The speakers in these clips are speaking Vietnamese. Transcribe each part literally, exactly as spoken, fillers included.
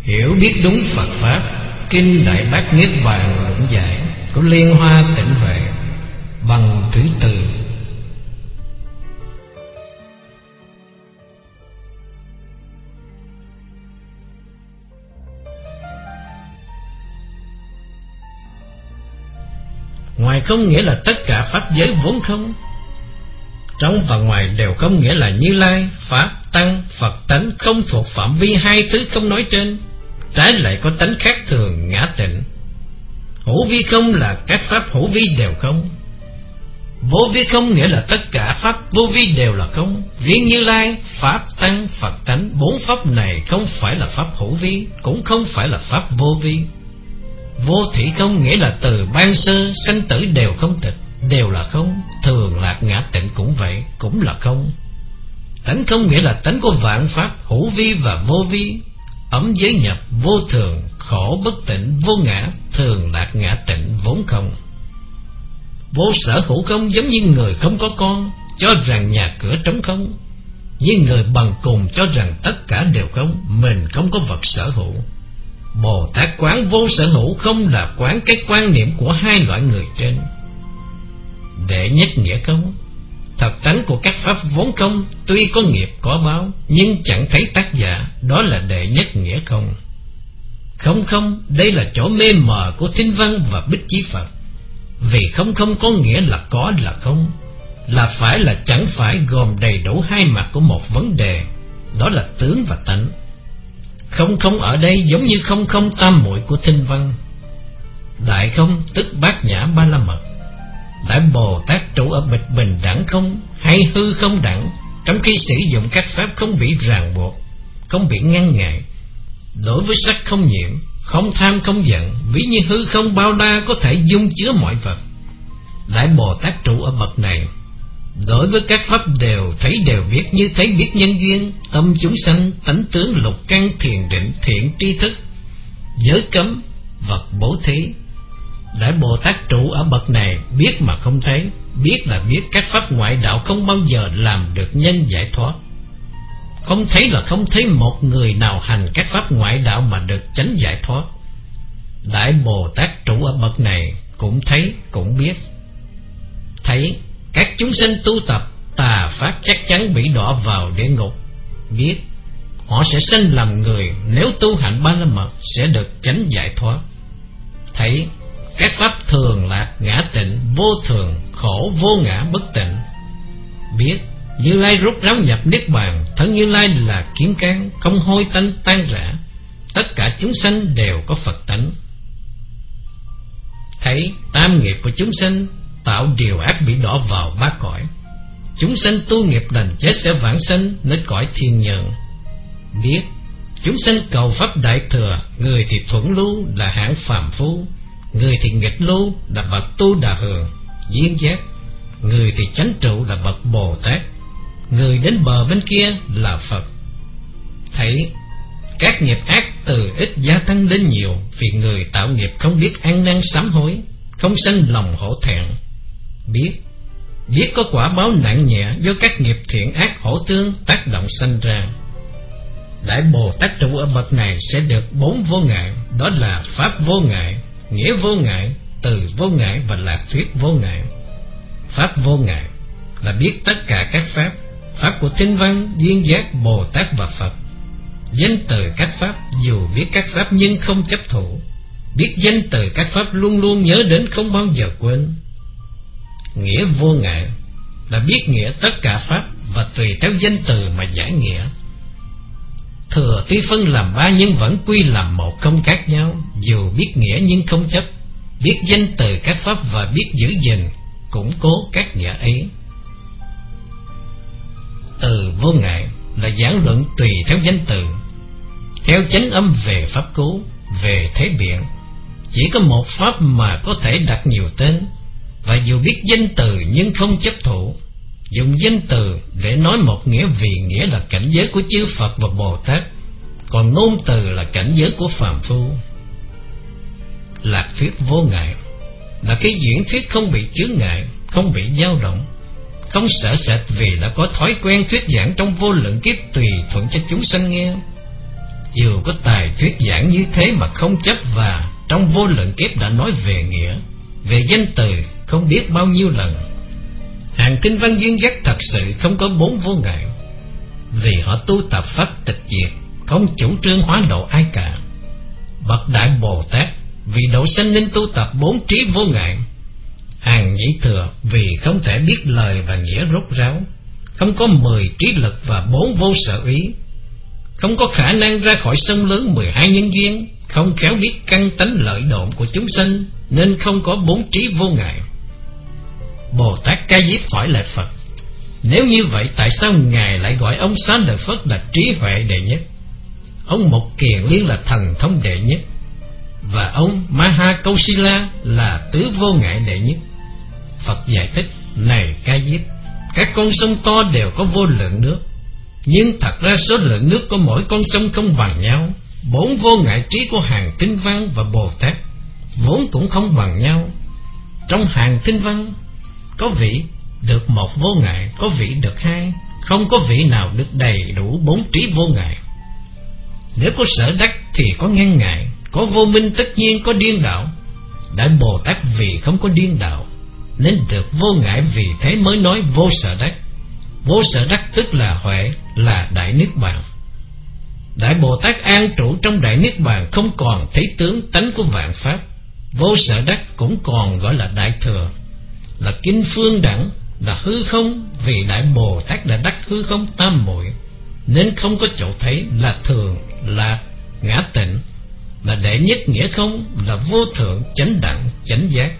hiểu biết đúng Phật Pháp. Kinh Đại Bát Niết Bàn luận giải của Liên Hoa Tịnh Huệ bằng thứ tự. Ngoài không nghĩa là tất cả pháp giới vốn không. Trong và ngoài đều không nghĩa là Như Lai, Pháp, Tăng, Phật tánh không thuộc phạm vi hai thứ không nói trên. Trái lại có tánh khác thường, ngã tịnh. Hữu vi không là các pháp hữu vi đều không. Vô vi không nghĩa là tất cả pháp vô vi đều là không. Riêng Như Lai, Pháp, Tăng, Phật tánh, bốn pháp này không phải là pháp hữu vi, cũng không phải là pháp vô vi. Vô thủy không nghĩa là từ ban sơ sanh tử đều không tịch, đều là không. Thường lạc ngã tịnh cũng vậy, cũng là không. Tánh không nghĩa là tánh của vạn pháp hữu vi và vô vi. Ấm giới nhập, vô thường, khổ bất tịnh, vô ngã, thường lạc ngã tịnh, vốn không. Vô sở hữu không giống như người không có con, cho rằng nhà cửa trống không. Như người bằng cùng cho rằng tất cả đều không, mình không có vật sở hữu. Bồ Tát quán vô sở hữu không là quán cái quan niệm của hai loại người trên. Đệ nhất nghĩa không. Thật tánh của các pháp vốn không, tuy có nghiệp có báo, nhưng chẳng thấy tác giả, đó là đệ nhất nghĩa không. Không không, đây là chỗ mê mờ của Thinh Văn và Bích Chí Phật. Vì không không có nghĩa là có là không, là phải là chẳng phải, gồm đầy đủ hai mặt của một vấn đề, đó là tướng và tánh. Không không ở đây giống như không không tam muội của Thinh Văn. Đại không tức Bát Nhã Ba La Mật. Đại Bồ Tát trụ ở bịch bình đẳng không hay hư không đẳng, trong khi sử dụng các pháp không bị ràng buộc, không bị ngăn ngại. Đối với sắc không nhiễm, không tham không giận, ví như hư không bao la có thể dung chứa mọi vật. Đại Bồ Tát trụ ở bậc này. Đối với các pháp đều thấy đều biết, như thấy biết nhân duyên, tâm chúng sanh, tánh tướng, lục căn, thiền định, thiện tri thức, giới cấm, vật bố thí. Đại Bồ Tát trụ ở bậc này, biết mà không thấy. Biết là biết các pháp ngoại đạo không bao giờ làm được nhân giải thoát. Không thấy là không thấy một người nào hành các pháp ngoại đạo mà được chánh giải thoát. Đại Bồ Tát trụ ở bậc này, cũng thấy cũng biết. Thấy các chúng sinh tu tập tà pháp chắc chắn bị đọa vào địa ngục. Biết họ sẽ sinh làm người, nếu tu hạnh Ba La Mật sẽ được chánh giải thoát. Thấy các pháp thường lạc, ngã tịnh, vô thường, khổ, vô ngã, bất tịnh. Biết Như Lai rút ráo nhập Niết Bàn, thân Như Lai là kiếm cán, không hôi tanh tan rã. Tất cả chúng sanh đều có Phật tánh. Thấy tam nghiệp của chúng sanh tạo điều ác bị đọa vào ba cõi. Chúng sanh tu nghiệp đành chết sẽ vãng sanh nơi cõi thiên nhân. Biết chúng sanh cầu pháp đại thừa, người thì thuận lưu là hạng phàm phu, người thì nghịch lưu là bậc tu đà hường, duyên giác, người thì chánh trụ là bậc Bồ Tát, người đến bờ bên kia là Phật. Thấy các nghiệp ác từ ít gia tăng đến nhiều, vì người tạo nghiệp không biết ăn năn sám hối, không sanh lòng hổ thẹn. Biết biết có quả báo nặng nhẹ do các nghiệp thiện ác hổ tương tác động sanh ra. Đại Bồ Tát trụ ở bậc này sẽ được bốn vô ngại, đó là pháp vô ngại, nghĩa vô ngại, từ vô ngại và lạc thuyết vô ngại. Pháp vô ngại là biết tất cả các pháp, pháp của Thinh Văn, duyên giác, Bồ Tát và Phật. Danh từ các pháp, dù biết các pháp nhưng không chấp thủ. Biết danh từ các pháp luôn luôn nhớ đến, không bao giờ quên. Nghĩa vô ngại là biết nghĩa tất cả pháp và tùy theo danh từ mà giải nghĩa. Thừa tuy phân làm ba nhưng vẫn quy làm một, không khác nhau. Dù biết nghĩa nhưng không chấp, biết danh từ các pháp và biết giữ gìn, củng cố các nghĩa ấy. Từ vô ngại là giảng luận tùy theo danh từ, theo chánh âm về pháp cứu, về thế biện. Chỉ có một pháp mà có thể đặt nhiều tên, và dù biết danh từ nhưng không chấp thủ. Dùng danh từ để nói một nghĩa vì nghĩa là cảnh giới của chư Phật và Bồ Tát, còn ngôn từ là cảnh giới của phàm phu. Lạc thuyết vô ngại là cái diễn thuyết không bị chướng ngại, không bị dao động, không sợ sệt, vì đã có thói quen thuyết giảng trong vô lượng kiếp tùy thuận cho chúng sanh nghe. Dù có tài thuyết giảng như thế mà không chấp, và trong vô lượng kiếp đã nói về nghĩa, về danh từ không biết bao nhiêu lần. Hàng tinh văn duyên dắt thật sự không có bốn vô ngại, vì họ tu tập pháp tịch diệt, không chủ trương hóa độ ai cả. Bậc Đại Bồ Tát vì độ sanh nên tu tập bốn trí vô ngại. Hàng nhị thừa vì không thể biết lời và nghĩa rốt ráo, không có mười trí lực và bốn vô sở ý, không có khả năng ra khỏi sông lớn mười hai nhân duyên, không khéo biết căn tánh lợi độn của chúng sanh, nên không có bốn trí vô ngại. Bồ Tát Ca Diếp hỏi lại Phật: nếu như vậy, tại sao Ngài lại gọi ông Xá Lợi Phất là trí huệ đệ nhất, ông Mục Kiền Liên là thần thông đệ nhất, và ông Maha Kausila là tứ vô ngại đệ nhất? Phật giải thích: này Ca Diếp, các con sông to đều có vô lượng nước, nhưng thật ra số lượng nước của mỗi con sông không bằng nhau. Bốn vô ngại trí của hàng tinh văn và Bồ Tát vốn cũng không bằng nhau. Trong hàng tinh văn có vị được một vô ngại, có vị được hai, không có vị nào được đầy đủ bốn trí vô ngại. Nếu có sở đắc thì có ngăn ngại, có vô minh tất nhiên có điên đảo. Đại Bồ Tát vì không có điên đảo nên được vô ngại, vì thế mới nói vô sở đắc. Vô sở đắc tức là huệ, là đại niết bàn. Đại Bồ Tát an trụ trong đại niết bàn, không còn thấy tướng tánh của vạn pháp. Vô sở đắc cũng còn gọi là đại thừa, là kinh phương đẳng, là hư không, vì Đại Bồ Tát đã đắc hư không tam muội nên không có chỗ thấy, là thường, là ngã tịnh, là đệ nhất nghĩa không, là vô thượng, chánh đẳng, chánh giác.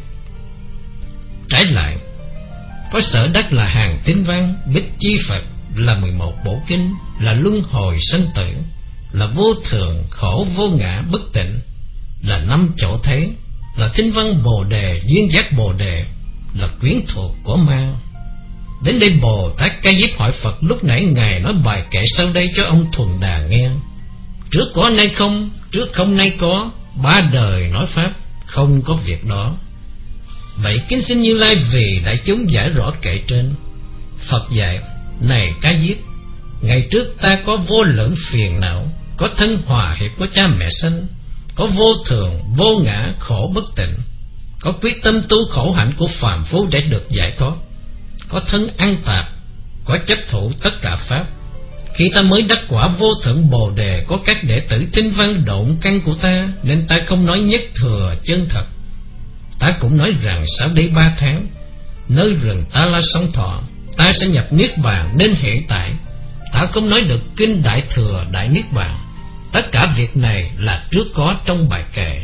Trái lại, có sở đắc là hàng tinh văn, bích chi Phật, là mười một bộ kinh, là luân hồi sanh tử, là vô thường, khổ vô ngã, bất tịnh, là năm chỗ thấy, là tinh văn Bồ Đề, duyên giác Bồ Đề, là quyến thuộc của ma. Đến đây Bồ Tát Ca Diếp hỏi Phật: lúc nãy Ngài nói bài kệ sau đây cho ông Thuần Đà nghe: trước có nay không, trước không nay có, ba đời nói pháp, không có việc đó. Vậy kính xin Như Lai vì đại chúng giải rõ kệ trên. Phật dạy: này Ca Diếp, ngày trước ta có vô lượng phiền não, có thân hòa hiệp của cha mẹ sanh, có vô thường, vô ngã, khổ bất tịnh, có quyết tâm tu khổ hạnh của phàm phu để được giải thoát, có thân ăn tạp, có chấp thủ tất cả pháp. Khi ta mới đắc quả vô thượng Bồ Đề, có các đệ tử tinh văn độn căn của ta, nên ta không nói nhất thừa chân thật. Ta cũng nói rằng sau đây ba tháng, nơi rừng Ta La Song Thọ, ta sẽ nhập niết bàn, nên hiện tại ta không nói được kinh đại thừa đại niết bàn. Tất cả việc này là trước có trong bài kệ.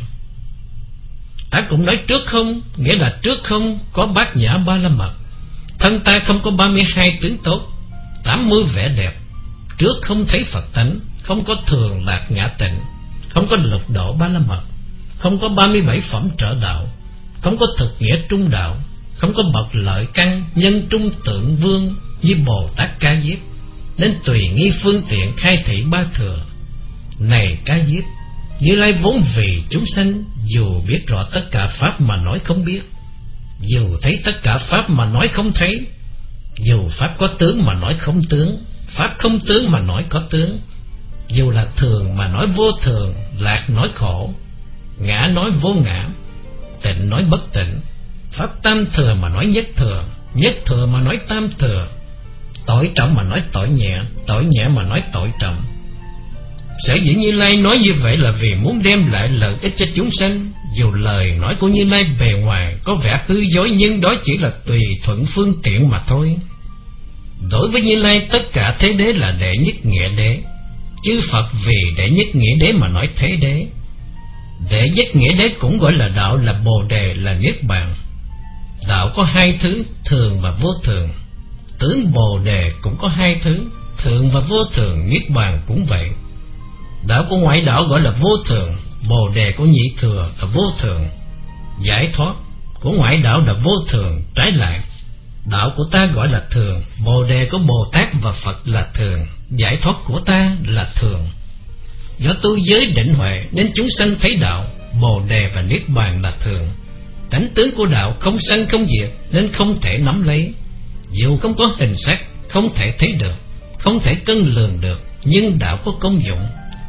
Ta cũng nói trước không, nghĩa là trước không có bát nhã ba la mật. Thân ta không có ba mươi hai tướng tốt, tám mươi vẻ đẹp. Trước không thấy Phật tánh, không có thường lạc ngã tịnh, không có lục độ ba la mật, không có ba mươi bảy phẩm trợ đạo, không có thực nghĩa trung đạo, không có bậc lợi căn nhân trung tượng vương như Bồ Tát Ca Diếp, nên tùy nghi phương tiện khai thị ba thừa. Này Ca Diếp, Như Lai vốn vì chúng sanh, dù biết rõ tất cả pháp mà nói không biết, dù thấy tất cả pháp mà nói không thấy, dù pháp có tướng mà nói không tướng, pháp không tướng mà nói có tướng, dù là thường mà nói vô thường, lạc nói khổ, ngã nói vô ngã, tịnh nói bất tịnh, pháp tam thừa mà nói nhất thừa, nhất thừa mà nói tam thừa, tội trọng mà nói tội nhẹ, tội nhẹ mà nói tội trọng. Sở dĩ Như Lai nói như vậy là vì muốn đem lại lợi ích cho chúng sanh. Dù lời nói của Như Lai bề ngoài có vẻ hư dối, nhưng đó chỉ là tùy thuận phương tiện mà thôi. Đối với Như Lai, tất cả thế đế là đệ nhất nghĩa đế. Chư Phật vì đệ nhất nghĩa đế mà nói thế đế. Đệ nhất nghĩa đế cũng gọi là đạo, là Bồ Đề, là Niết Bàn. Đạo có hai thứ, thường và vô thường. Tướng Bồ Đề cũng có hai thứ, thường và vô thường. Niết Bàn cũng vậy. Đạo của ngoại đạo gọi là vô thường, Bồ Đề của nhị thừa là vô thường. Giải thoát của ngoại đạo là vô thường. Trái lại, đạo của ta gọi là thường, Bồ Đề của Bồ Tát và Phật là thường, giải thoát của ta là thường. Do tu giới định huệ nên chúng sanh thấy đạo, Bồ Đề và Niết Bàn là thường. Cảnh tướng của đạo không sanh không diệt nên không thể nắm lấy. Dù không có hình sắc, không thể thấy được, không thể cân lường được, nhưng đạo có công dụng,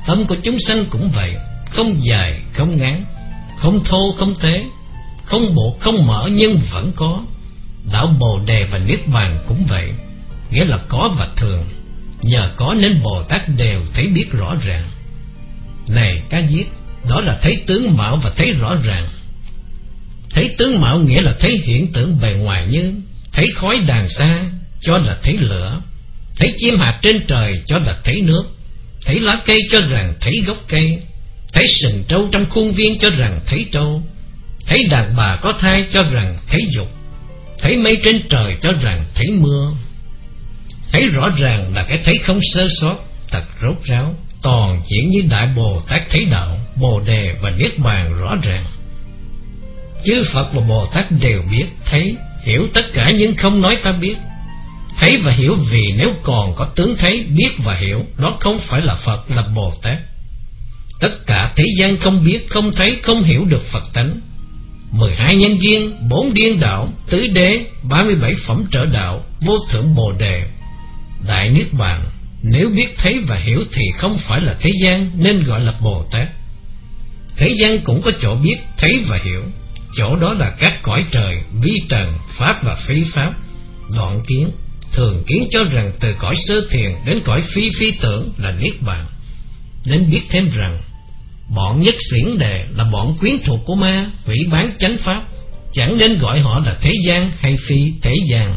Tâm của chúng sanh cũng vậy, không dài không ngắn, không thô không tế, không buộc không mở nhưng vẫn có. Đạo Bồ Đề và Niết Bàn cũng vậy, nghĩa là có và thường. Nhờ có nên Bồ Tát đều thấy biết rõ ràng. Này Cá Diếp, đó là thấy tướng mạo và thấy rõ ràng. Thấy tướng mạo nghĩa là thấy hiện tượng bề ngoài, như thấy khói đàn xa cho là thấy lửa, thấy chim hạt trên trời cho là thấy nước, thấy lá cây cho rằng thấy gốc cây, thấy sừng trâu trong khuôn viên cho rằng thấy trâu, thấy đàn bà có thai cho rằng thấy dục, thấy mây trên trời cho rằng thấy mưa. Thấy rõ ràng là cái thấy không sơ sót, thật rốt ráo, toàn diện như Đại Bồ Tát thấy đạo, Bồ Đề và Niết Bàn rõ ràng. Chư Phật và Bồ Tát đều biết, thấy, hiểu tất cả nhưng không nói ta biết. Thấy và hiểu, vì nếu còn có tướng thấy, biết và hiểu, đó không phải là Phật, là Bồ Tát. Tất cả thế gian không biết, không thấy, không hiểu được Phật tánh. Mười hai nhân duyên, bốn điên đạo, tứ đế, ba mươi bảy phẩm trợ đạo, vô thượng Bồ Đề, Đại Niết Bàn. Nếu biết thấy và hiểu thì không phải là thế gian, nên gọi là Bồ Tát. Thế gian cũng có chỗ biết, thấy và hiểu. Chỗ đó là các cõi trời, vi trần, pháp và phi pháp, đoạn kiến, thường kiến cho rằng từ cõi sơ thiền đến cõi phi phi tưởng là Niết Bàn. Nên biết thêm rằng bọn nhất xiển đề là bọn quyến thuộc của ma, hủy bán chánh pháp, chẳng nên gọi họ là thế gian hay phi thế gian.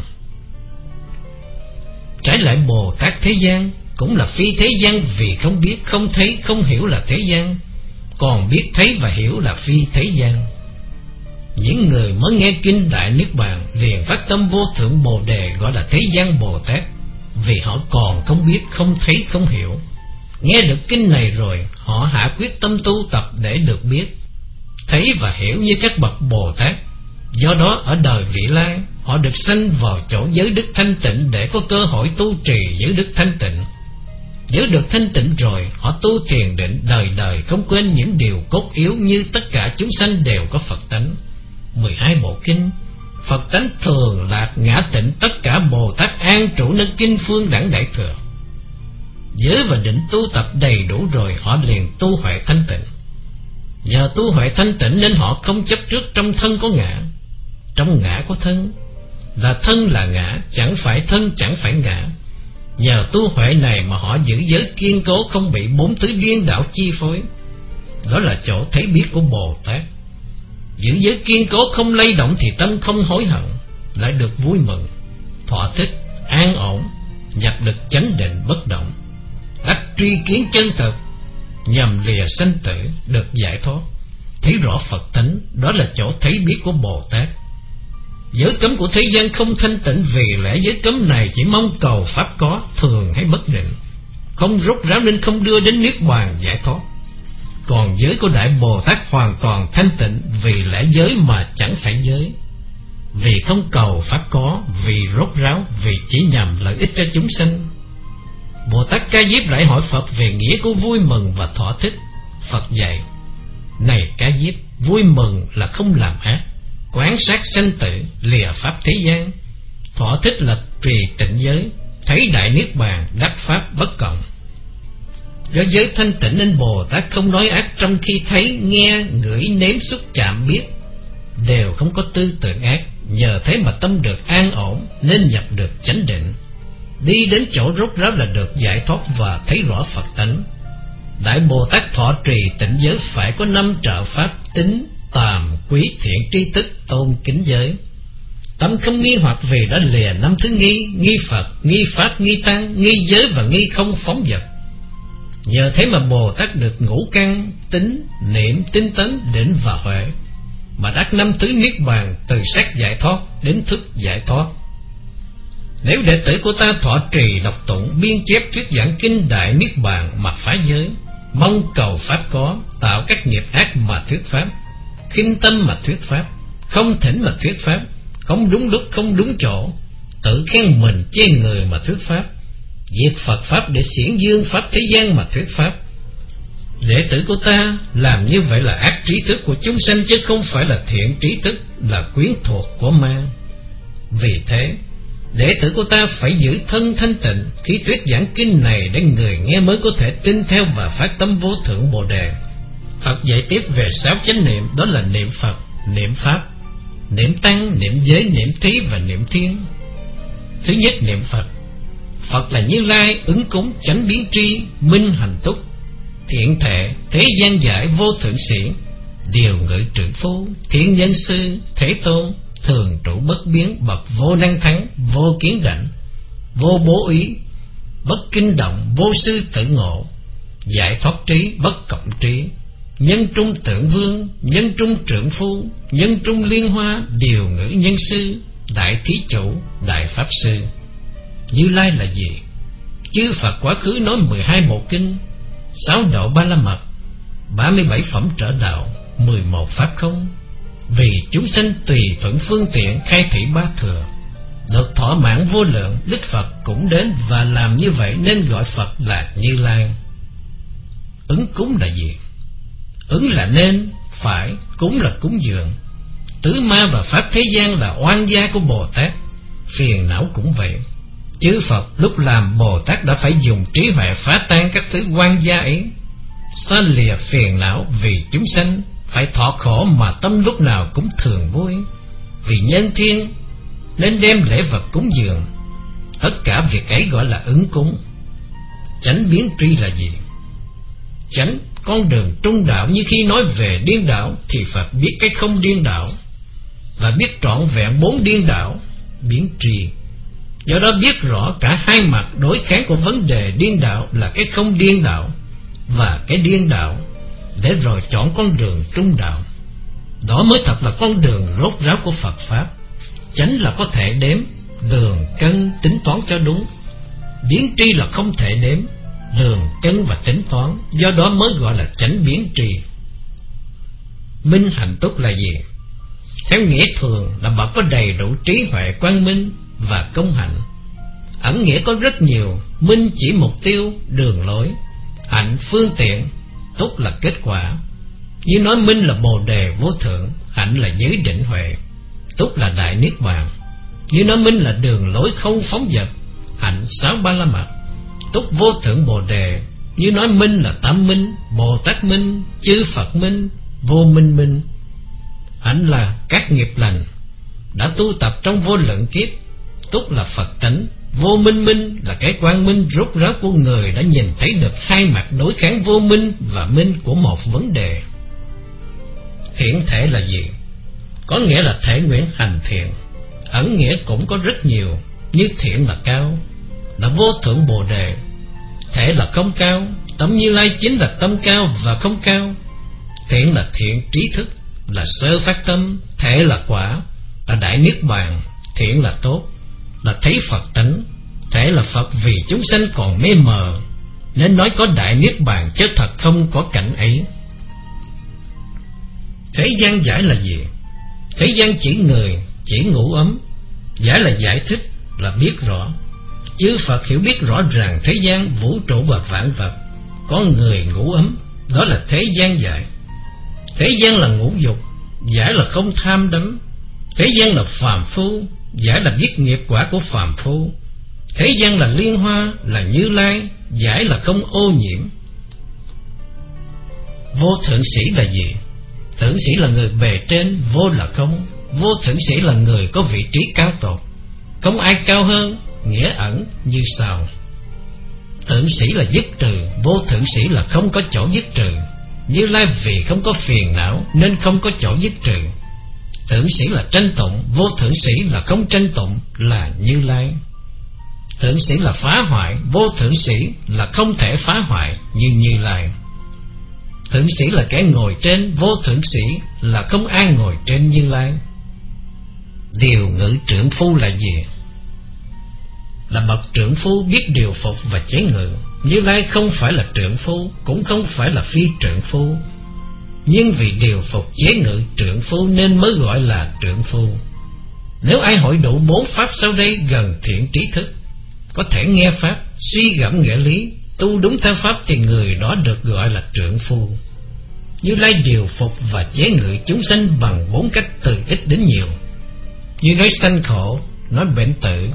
Trái lại Bồ Tát thế gian cũng là phi thế gian, vì không biết, không thấy, không hiểu là thế gian, còn biết thấy và hiểu là phi thế gian. Những người mới nghe kinh Đại Niết Bàn liền phát tâm vô thượng Bồ Đề, gọi là thế gian Bồ Tát, vì họ còn không biết, không thấy, không hiểu. Nghe được kinh này rồi, họ hạ quyết tâm tu tập để được biết, thấy và hiểu như các bậc Bồ Tát. Do đó ở đời vị lai, họ được sanh vào chỗ giới đức thanh tịnh để có cơ hội tu trì giới đức thanh tịnh. Giới được thanh tịnh rồi, họ tu thiền định, đời đời không quên những điều cốt yếu như tất cả chúng sanh đều có Phật tánh. Mười hai bộ kinh, Phật tánh thường lạc ngã tịnh, tất cả Bồ Tát an trụ nơi kinh phương đẳng đại thừa. Giới và định tu tập đầy đủ rồi, họ liền tu huệ thanh tịnh. Nhờ tu huệ thanh tịnh nên họ không chấp trước trong thân có ngã, trong ngã có thân, là thân là ngã, chẳng phải thân chẳng phải ngã. Nhờ tu huệ này mà họ giữ giới kiên cố, không bị bốn thứ điên đảo chi phối. Đó là chỗ thấy biết của Bồ Tát. Giữ giới kiên cố không lay động thì tâm không hối hận, lại được vui mừng, thọ thích, an ổn, nhập được chánh định bất động, đắc tri kiến chân thực, nhằm lìa sanh tử, được giải thoát, thấy rõ Phật tánh. Đó là chỗ thấy biết của Bồ Tát. Giới cấm của thế gian không thanh tịnh, vì lẽ giới cấm này chỉ mong cầu pháp có, thường hay bất định, không rốt ráo nên không đưa đến Niết Bàn giải thoát. Còn giới của Đại Bồ Tát hoàn toàn thanh tịnh, vì lẽ giới mà chẳng phải giới, vì không cầu pháp có, vì rốt ráo, vì chỉ nhằm lợi ích cho chúng sanh. Bồ Tát Ca Diếp lại hỏi Phật về nghĩa của vui mừng và thỏa thích. Phật dạy: này Ca Diếp, vui mừng là không làm ác, quán sát sanh tử, lìa pháp thế gian. Thỏa thích là trì tịnh giới, thấy Đại Niết Bàn, đắc pháp bất cộng. Do giới thanh tịnh nên Bồ Tát không nói ác, trong khi thấy, nghe, ngửi, nếm, xúc, chạm, biết đều không có tư tưởng ác. Nhờ thế mà tâm được an ổn, nên nhập được chánh định, đi đến chỗ rốt ráo là được giải thoát và thấy rõ Phật tánh. Đại Bồ Tát thọ trì tịnh giới phải có năm trợ pháp: tín, tàm, quý, thiện, tri thức, tôn, kính giới. Tâm không nghi hoặc vì đã lìa năm thứ nghi: nghi Phật, nghi Pháp, nghi Tăng, nghi giới và nghi không phóng dật. Nhờ thế mà Bồ Tát được ngũ căn, tín, niệm, tinh tấn, định và huệ, mà đắc năm thứ Niết Bàn, từ sắc giải thoát đến thức giải thoát. Nếu đệ tử của ta thọ trì đọc tụng, biên chép thuyết giảng kinh Đại Niết Bàn mà phá giới, mong cầu pháp có, tạo các nghiệp ác mà thuyết pháp, khinh tâm mà thuyết pháp, không thỉnh mà thuyết pháp, không đúng lúc không đúng chỗ, tự khen mình chê người mà thuyết pháp, diệt Phật pháp để xiển dương pháp thế gian mà thuyết pháp, đệ tử của ta làm như vậy là ác trí thức của chúng sanh, chứ không phải là thiện trí thức, là quyến thuộc của ma. Vì thế Đệ tử của ta phải giữ thân thanh tịnh khi thuyết giảng kinh này, để người nghe mới có thể tin theo và phát tâm vô thượng Bồ Đề. Phật dạy tiếp về sáu chánh niệm, đó là niệm Phật, niệm Pháp, niệm Tăng, niệm Giới, niệm Thí và niệm Thiên. Thứ nhất, niệm Phật. Phật là Như Lai, ứng cúng, chánh biến tri, minh hành túc, thiện thệ, thế gian giải, vô thượng sĩ, điều ngự trượng phu, thiên nhân sư, Thế Tôn, thường trụ bất biến, bậc vô năng thắng, vô kiến đảnh, vô bố ý, bất kinh động, vô sư tự ngộ, giải thoát trí, bất cộng trí, nhân trung tượng vương, nhân trung trượng phu, nhân trung liên hoa, điều ngữ nhân sư, đại thí chủ, đại pháp sư. Như Lai là gì? Chư Phật quá khứ nói mười hai bộ kinh, sáu độ ba la mật, ba mươi bảy phẩm trợ đạo, mười một pháp không, vì chúng sanh tùy thuận phương tiện khai thị ba thừa, được thỏa mãn vô lượng. Đức Phật cũng đến và làm như vậy, nên gọi Phật là Như Lai. Ứng cúng là gì? Ứng là nên, phải, cúng là cúng dường. Tứ ma và pháp thế gian là oan gia của Bồ Tát, phiền não cũng vậy. Chư Phật lúc làm Bồ Tát đã phải dùng trí huệ phá tan các thứ oan gia ấy, xa lìa phiền não vì chúng sanh, phải thọ khổ mà tâm lúc nào cũng thường vui. Vì nhân thiên nên đem lễ vật cúng dường. Tất cả việc ấy gọi là ứng cúng. Chánh biến tri là gì? Chánh, con đường trung đạo. Như khi nói về điên đảo thì Phật biết cái không điên đảo và biết trọn vẹn bốn điên đảo, biến tri. Do đó biết rõ cả hai mặt đối kháng của vấn đề điên đảo là cái không điên đảo và cái điên đảo, để rồi chọn con đường trung đạo. Đó mới thật là con đường rốt ráo của Phật Pháp. Chánh là có thể đếm, lường, cân, tính toán cho đúng. Biến tri là không thể đếm, lường, cân và tính toán, do đó mới gọi là chánh biến tri. Minh hành túc là gì? Theo nghĩa thường là bậc có đầy đủ trí huệ quang minh và công hạnh. Ẩn nghĩa có rất nhiều. Minh chỉ mục tiêu, đường lối, hạnh phương tiện, túc là kết quả. Như nói minh là Bồ Đề vô thượng, hạnh là giới định huệ, túc là đại niết bàn. Như nói minh là đường lối không phóng dật, hạnh sáu ba la mật, túc vô thượng Bồ Đề. Như nói minh là tam minh, Bồ Tát minh, chư Phật minh, vô minh minh. Hạnh là các nghiệp lành đã tu tập trong vô lượng kiếp, túc là Phật tánh. Vô minh minh là cái quang minh rốt ráo của người đã nhìn thấy được hai mặt đối kháng vô minh và minh của một vấn đề. Thiện thể là gì? Có nghĩa là thể nguyện hành thiện. Ẩn nghĩa cũng có rất nhiều. Như thiện là cao, là vô thượng Bồ Đề. Thể là không cao, tâm Như Lai chính là tâm cao và không cao. Thiện là thiện trí thức, là sơ phát tâm. Thể là quả, là đại niết bàn. Thiện là tốt, là thấy Phật tánh. Thể là Phật vì chúng sanh còn mê mờ, nên nói có đại niết bàn, chứ thật không có cảnh ấy. Thế gian giải là gì? Thế gian chỉ người, chỉ ngủ ấm. Giải là giải thích, là biết rõ. Chư Phật hiểu biết rõ ràng thế gian, vũ trụ và vạn vật. Có người ngủ ấm, đó là thế gian giải. Thế gian là ngũ dục, giải là không tham đắm. Thế gian là phàm phu, giải là biết nghiệp quả của phàm phu. Thế gian là liên hoa, là Như Lai, giải là không ô nhiễm. Vô thượng sĩ là gì? Thượng sĩ là người bề trên, vô là không. Vô thượng sĩ là người có vị trí cao tột, không ai cao hơn. Nghĩa ẩn như sau: thượng sĩ là dứt trừ, vô thượng sĩ là không có chỗ dứt trừ. Như Lai vì không có phiền não nên không có chỗ dứt trừ. Thượng sĩ là tranh tụng, vô thượng sĩ là không tranh tụng, là Như Lai. Thượng sĩ là phá hoại, vô thượng sĩ là không thể phá hoại, như Như Lai. Thượng sĩ là kẻ ngồi trên, vô thượng sĩ là không ai ngồi trên Như Lai. Điều ngự trượng phu là gì? Là bậc trượng phu biết điều phục và chế ngự. Như Lai không phải là trượng phu, cũng không phải là phi trượng phu, nhưng vì điều phục chế ngự trượng phu nên mới gọi là trượng phu. Nếu ai hội đủ bốn pháp sau đây gần thiện trí thức, có thể nghe pháp, suy gẫm nghĩa lý, tu đúng theo pháp, thì người đó được gọi là trượng phu. Như Lai điều phục và chế ngự chúng sanh bằng bốn cách từ ít đến nhiều. Như nói sanh khổ, nói bệnh tử,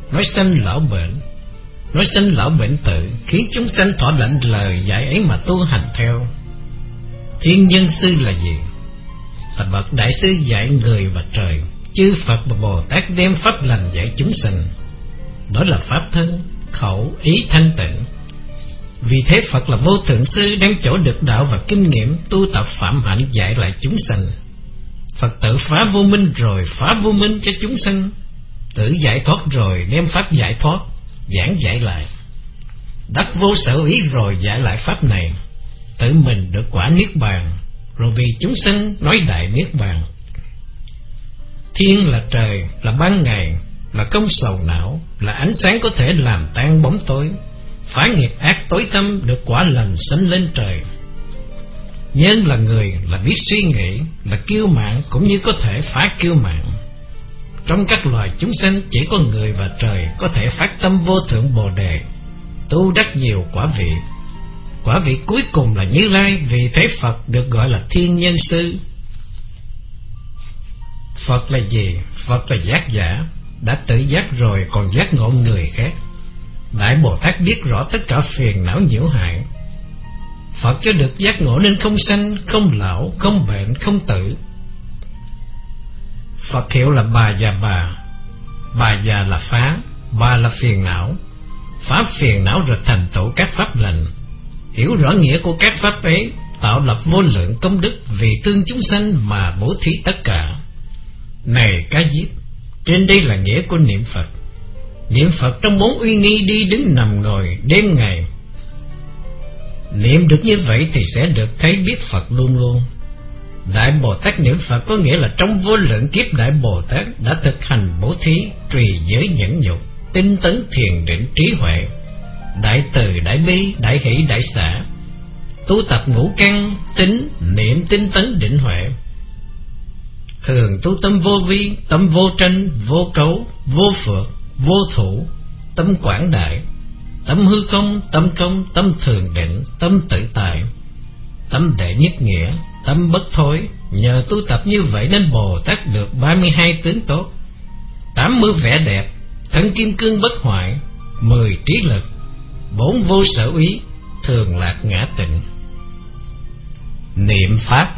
nói sanh lão bệnh, nói sanh lão bệnh tự, khiến chúng sanh thọ lệnh lời dạy ấy mà tu hành theo. Thiên nhân sư là gì? Là bậc đại sư dạy người và trời. Chư Phật và Bồ Tát đem pháp lành dạy chúng sanh. Đó là pháp thân, khẩu, ý thanh tịnh. Vì thế Phật là vô thượng sư, đem chỗ được đạo và kinh nghiệm tu tập phạm hạnh dạy lại chúng sanh. Phật tự phá vô minh rồi phá vô minh cho chúng sanh, tự giải thoát rồi đem pháp giải thoát giảng dạy lại. Đắc vô sở ý rồi dạy lại pháp này, tự mình được quả niết bàn, rồi vì chúng sanh nói đại niết bàn. Thiên là trời, là ban ngày, là công sầu não, là ánh sáng có thể làm tan bóng tối, phá nghiệp ác tối tâm, được quả lành sanh lên trời. Nhân là người, là biết suy nghĩ, là kiêu mạn cũng như có thể phá kiêu mạn. Trong các loài chúng sanh chỉ có người và trời có thể phát tâm vô thượng Bồ Đề, tu đắc nhiều quả vị. Quả vị cuối cùng là Như Lai, vì thế Phật được gọi là thiên nhân sư. Phật là gì? Phật là giác giả, đã tự giác rồi còn giác ngộ người khác. Đại Bồ Tát biết rõ tất cả phiền não nhiễu hại. Phật cho được giác ngộ nên không sanh, không lão, không bệnh, không tử. Phật hiệu là Bà Già Bà. Bà già là phá, bà là phiền não. Phá phiền não rồi thành tựu các pháp lành. Hiểu rõ nghĩa của các pháp ấy, tạo lập vô lượng công đức vì thương chúng sanh mà bố thí tất cả. Này Cá Diếp, trên đây là nghĩa của niệm Phật. Niệm Phật trong bốn uy nghi đi đứng nằm ngồi đêm ngày. Niệm được như vậy thì sẽ được thấy biết Phật luôn luôn. Đại Bồ Tát niệm Phật có nghĩa là trong vô lượng kiếp Đại Bồ Tát đã thực hành bố thí, trì giới nhẫn nhục, tinh tấn thiền định trí huệ, đại từ, đại bi, đại hỷ, đại xả, tu tập ngũ căn, tính, niệm, tinh tấn, định huệ. Thường tu tâm vô vi, tâm vô tranh, vô cấu, vô phược, vô thủ, tâm quảng đại, tâm hư không, tâm công, tâm thường định, tâm tự tại, tâm đệ nhất nghĩa, tâm bất thối. Nhờ tu tập như vậy nên Bồ Tát được ba mươi hai tướng tốt, tám mươi vẻ đẹp, thân kim cương bất hoại, mười trí lực, bốn vô sở úy, thường lạc ngã tịnh. Niệm Pháp.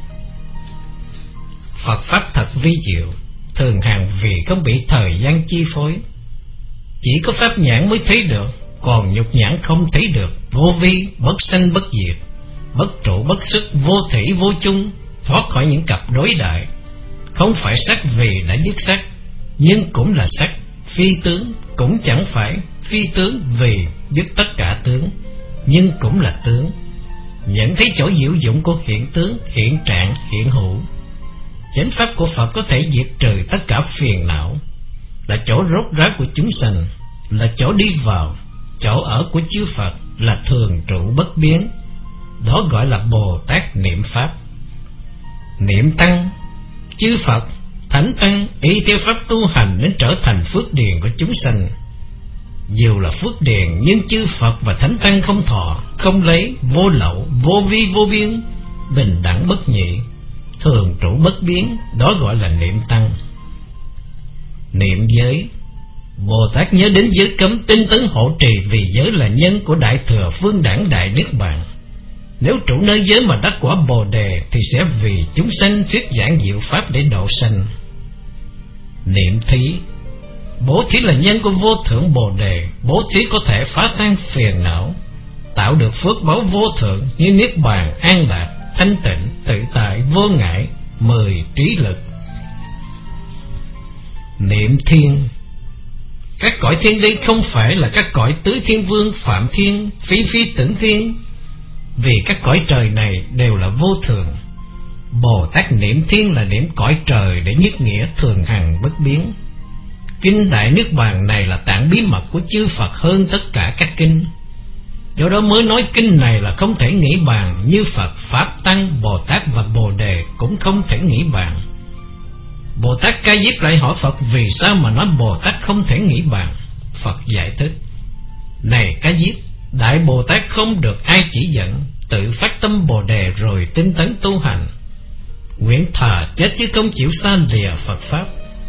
Phật Pháp thật vi diệu, thường hàng vì không bị thời gian chi phối. Chỉ có pháp nhãn mới thấy được, còn nhục nhãn không thấy được. Vô vi, bất sanh bất diệt, bất trụ bất xuất, vô thủy vô chung, thoát khỏi những cặp đối đại. Không phải sắc vì đã dứt sắc, nhưng cũng là sắc. Phi tướng cũng chẳng phải phi tướng vì dứt tất cả tướng, nhưng cũng là tướng. Nhận thấy chỗ diệu dụng của hiện tướng, hiện trạng, hiện hữu. Chánh pháp của Phật có thể diệt trừ tất cả phiền não, là chỗ rốt ráo của chúng sanh, là chỗ đi vào, chỗ ở của chư Phật, là thường trụ bất biến. Đó gọi là Bồ Tát niệm Pháp. Niệm Tăng. Chư Phật, Thánh Tăng y theo pháp tu hành nên trở thành phước điền của chúng sanh. Dù là phước điền nhưng chư Phật và Thánh Tăng không thọ, không lấy, vô lậu, vô vi vô biên, bình đẳng bất nhị, thường trụ bất biến. Đó gọi là niệm Tăng. Niệm giới. Bồ Tát nhớ đến giới cấm, tinh tấn hộ trì, vì giới là nhân của Đại Thừa Phương Đẳng Đại Niết Bàn. Nếu trụ nơi giới mà đắc quả Bồ Đề thì sẽ vì chúng sanh thuyết giảng diệu pháp để độ sanh. Niệm thí. Bố thí là nhân của vô thượng Bồ Đề. Bố thí có thể phá tan phiền não, tạo được phước báu vô thượng như niết bàn, an lạc, thanh tịnh, tự tại, vô ngại, mười trí lực. Niệm thiên. Các cõi thiên đây không phải là các cõi tứ thiên vương, phạm thiên, phi phi tưởng thiên, vì các cõi trời này đều là vô thường. Bồ Tát niệm thiên là niệm cõi trời để nhất nghĩa thường hằng bất biến. Kinh Đại Niết Bàn này là tạng bí mật của chư Phật hơn tất cả các kinh. Do đó mới nói kinh này là không thể nghĩ bàn, như Phật, Pháp, Tăng, Bồ Tát và Bồ Đề cũng không thể nghĩ bàn. Bồ Tát Ca Diếp lại hỏi Phật vì sao mà nói Bồ Tát không thể nghĩ bàn. Phật giải thích: Này Ca Diếp, Đại Bồ Tát không được ai chỉ dẫn, tự phát tâm Bồ Đề rồi tinh tấn tu hành, nguyện thà chết chứ không chịu xa lìa Phật Pháp.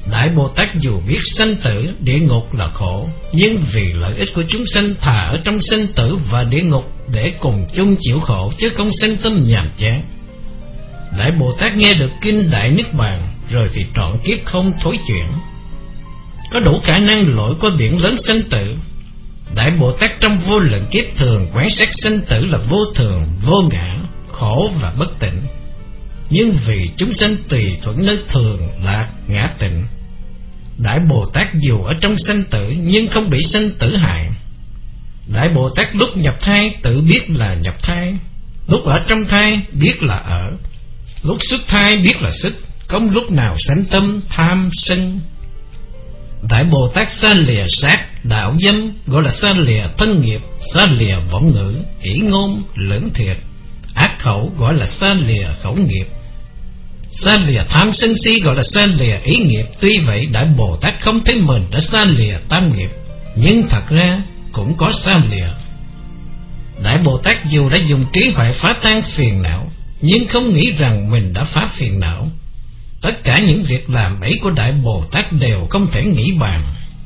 Đại Bồ Tát dù biết sanh tử, địa ngục là khổ, nhưng vì lợi ích của chúng sanh thà ở trong sanh tử và địa ngục để cùng chung chịu khổ, chứ không sanh tâm nhàm chán. Đại Bồ Tát nghe được kinh Đại Niết Bàn rồi thì trọn kiếp không thối chuyển, có đủ khả năng lội qua biển lớn sanh tử. Đại Bồ Tát trong vô lượng kiếp thường quán sát sanh tử là vô thường, vô ngã, khổ và bất tịnh. Nhưng vì chúng sanh tùy thuận nơi thường, lạc, ngã, tịnh, Đại Bồ Tát dù ở trong sanh tử nhưng không bị sanh tử hại. Đại Bồ Tát lúc nhập thai tự biết là nhập thai, lúc ở trong thai biết là ở, lúc xuất thai biết là xuất, không lúc nào sanh tâm tham sân. Đại Bồ Tát xa lìa sát, đạo dâm, gọi là xa lìa thân nghiệp, xa lìa vọng ngữ, ỷ ngôn, lưỡng thiệt, ác khẩu, gọi là xa lìa khẩu nghiệp, xa lìa tham sân si, gọi là xa lìa ý nghiệp. Tuy vậy Đại Bồ Tát không thấy mình đã xa lìa tam nghiệp, nhưng thật ra cũng có xa lìa. Đại Bồ Tát dù đã dùng trí huệ phá tan phiền não, nhưng không nghĩ rằng mình đã phá phiền não. Tất cả những việc làm ấy của Đại Bồ Tát đều không thể nghĩ bàn.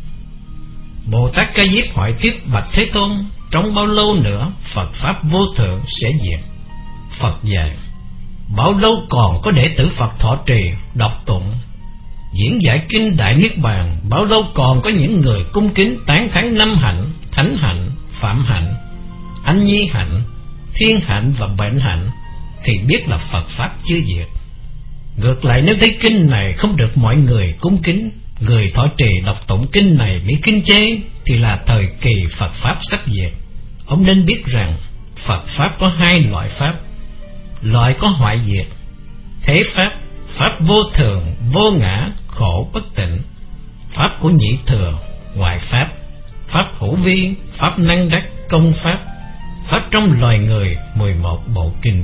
Bồ Tát Ca Diếp hỏi tiếp: bạch Thế Tôn, trong bao lâu nữa Phật Pháp vô thượng sẽ diệt? Phật dạy: bao lâu còn có đệ tử Phật thọ trì, đọc tụng, diễn giải kinh Đại Niết Bàn, bao lâu còn có những người cung kính tán thán năm hạnh, thánh hạnh, phạm hạnh, anh nhi hạnh, thiên hạnh và bệnh hạnh, thì biết là Phật Pháp chưa diệt. Ngược lại, nếu thấy kinh này không được mọi người cung kính, người thọ trì đọc tụng kinh này bị kinh chế, thì là thời kỳ Phật Pháp sắp diệt. Ông nên biết rằng Phật Pháp có hai loại Pháp. Loại có hoại diệt, thế Pháp, Pháp vô thường, vô ngã, khổ bất tịnh. Pháp của nhị thừa, ngoại Pháp, Pháp hữu vi, Pháp năng đắc, công Pháp, Pháp trong loài người, mười một bộ kinh.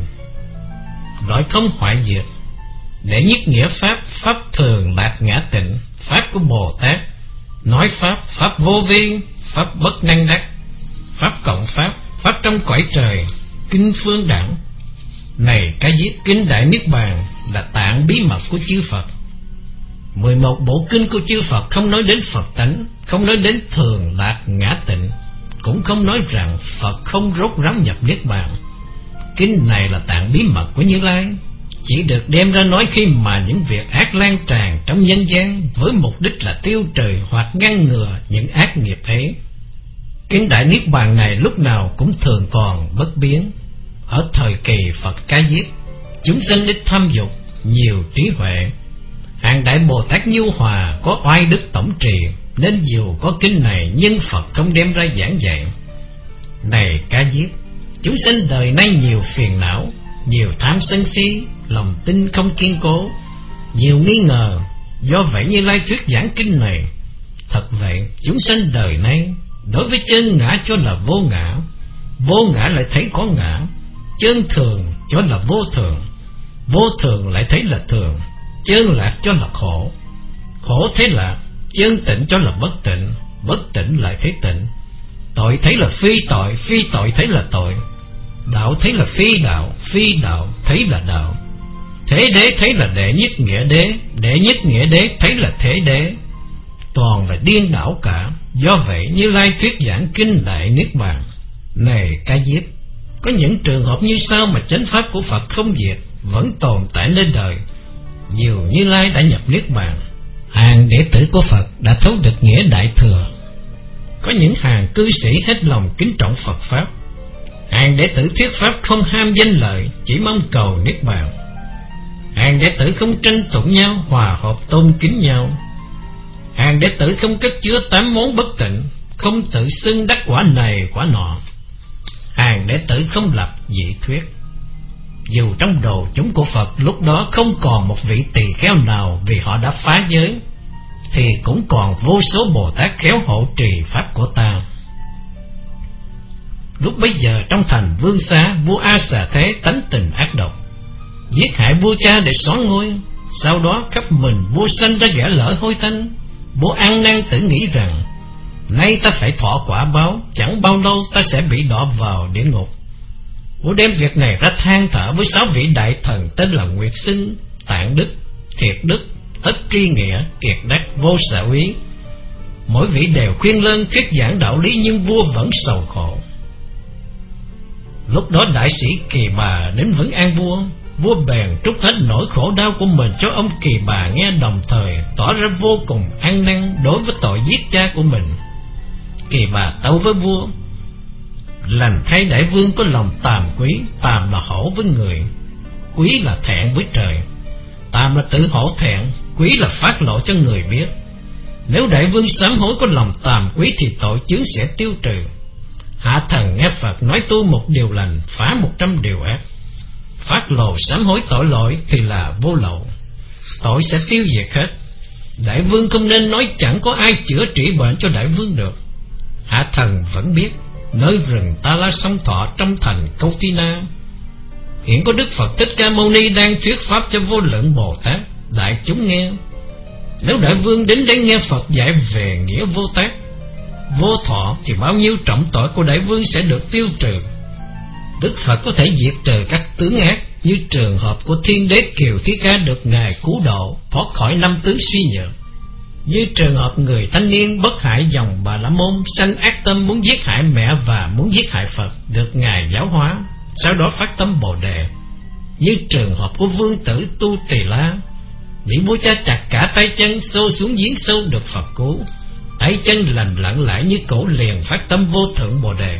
Loại không hoại diệt, để nhất nghĩa Pháp, Pháp thường lạc ngã tịnh, Pháp của Bồ Tát, nói Pháp, Pháp vô vi, Pháp bất năng đắc, Pháp cộng Pháp, Pháp trong cõi trời, kinh phương đẳng. Này Ca Diếp, kinh Đại Niết Bàn là tạng bí mật của chư Phật. Mười một bộ kinh của chư Phật không nói đến Phật tánh, không nói đến thường lạc ngã tịnh, cũng không nói rằng Phật không rốt ráo nhập Niết Bàn. Kinh này là tạng bí mật của Như Lai, chỉ được đem ra nói khi mà những việc ác lan tràn trong nhân gian, với mục đích là tiêu trừ hoặc ngăn ngừa những ác nghiệp ấy. Kinh Đại Niết Bàn này lúc nào cũng thường còn bất biến. Ở thời kỳ Phật Ca Diếp, chúng sinh ít tham dục, nhiều trí huệ. Hàng Đại Bồ Tát nhu hòa, có oai đức tổng trì, nên dù có kinh này nhưng Phật không đem ra giảng dạy. Này Ca Diếp, chúng sinh đời nay nhiều phiền não, nhiều tham sân si, lòng tin không kiên cố, nhiều nghi ngờ. Do vậy Như Lai thuyết giảng kinh này. Thật vậy, chúng sinh đời nay đối với chân ngã cho là vô ngã, vô ngã lại thấy có ngã, chân thường cho là vô thường, vô thường lại thấy là thường, chân lạc cho là khổ, khổ thấy lạc, chân tịnh cho là bất tịnh, bất tịnh lại thấy tịnh, tội thấy là phi tội, phi tội thấy là tội, đạo thấy là phi đạo, phi đạo thấy là đạo, thế đế thấy là đệ nhất nghĩa đế, đệ nhất nghĩa đế thấy là thế đế, toàn là điên đảo cả. Do vậy Như Lai thuyết giảng kinh Đại Niết Bàn. Này Ca Diếp, có những trường hợp như sau mà chánh pháp của Phật không diệt, vẫn tồn tại nơi đời. Nhiều Như Lai đã nhập Niết Bàn, hàng đệ tử của Phật đã thấu được nghĩa Đại Thừa. Có những hàng cư sĩ hết lòng kính trọng Phật Pháp, hàng đệ tử thuyết Pháp không ham danh lợi, chỉ mong cầu Niết Bàn. Hàng đệ tử không tranh tụng nhau, hòa hợp tôn kính nhau. Hàng đệ tử không cất chứa tám món bất tịnh, không tự xưng đắc quả này quả nọ. Hàng đệ tử không lập dị thuyết. Dù trong đồ chúng của Phật lúc đó không còn một vị tỳ kheo nào vì họ đã phá giới, thì cũng còn vô số Bồ Tát khéo hộ trì Pháp của ta. Lúc bấy giờ trong thành Vương Xá, vua A Xà Thế tánh tình ác độc, giết hại vua cha để xóa ngôi. Sau đó khắp mình vua sanh ra ghẻ lỡ hôi tanh. Vua ăn năn tự nghĩ rằng nay ta phải thọ quả báo, chẳng bao lâu ta sẽ bị đọa vào địa ngục. Vua đem việc này ra than thở với sáu vị đại thần tên là Nguyệt Sinh, Tạng Đức, Thiệt Đức, tất tri nghĩa, kiệt đắc, vô xạ úy. Mỗi vị đều khuyên lơn thuyết giảng đạo lý, nhưng vua vẫn sầu khổ. Lúc đó đại sĩ Kỳ Bà đến vấn an vua. Vua bèn trút hết nỗi khổ đau của mình cho ông Kỳ Bà nghe, đồng thời tỏ ra vô cùng ăn năn đối với tội giết cha của mình. Kỳ Bà tâu với vua: lành thay đại vương có lòng tàm quý. Tàm là hổ với người, quý là thẹn với trời. Tàm là tự hổ thẹn, quý là phát lộ cho người biết. Nếu đại vương sám hối có lòng tàm quý thì tội chướng sẽ tiêu trừ. Hạ thần nghe Phật nói tu một điều lành, phá một trăm điều ác. Phát lộ sám hối tội lỗi thì là vô lậu, tội sẽ tiêu diệt hết. Đại vương không nên nói chẳng có ai chữa trị bệnh cho đại vương được. Hạ thần vẫn biết nơi rừng Ta La Sông Thọ trong thành Câu Thi Na, hiện có Đức Phật Thích Ca Mâu Ni đang thuyết pháp cho Vô Lượng Bồ Tát đại chúng nghe. Nếu đại vương đến để nghe Phật dạy về nghĩa vô tác, vô thọ, thì bao nhiêu trọng tội của đại vương sẽ được tiêu trừ. Đức Phật có thể diệt trừ các tướng ác, như trường hợp của Thiên Đế Kiều Thi Ca được Ngài cứu độ thoát khỏi năm tướng suy nhược, như trường hợp người thanh niên bất hại dòng Bà La Môn sanh ác tâm muốn giết hại mẹ và muốn giết hại Phật, được Ngài giáo hóa, sau đó phát tâm Bồ Đề, như trường hợp của vương tử Tu Tỳ La bị vua cha chặt cả tay chân xô xuống giếng sâu, được Phật cứu, tay chân lành lặn lại như cũ, liền phát tâm vô thượng Bồ Đề.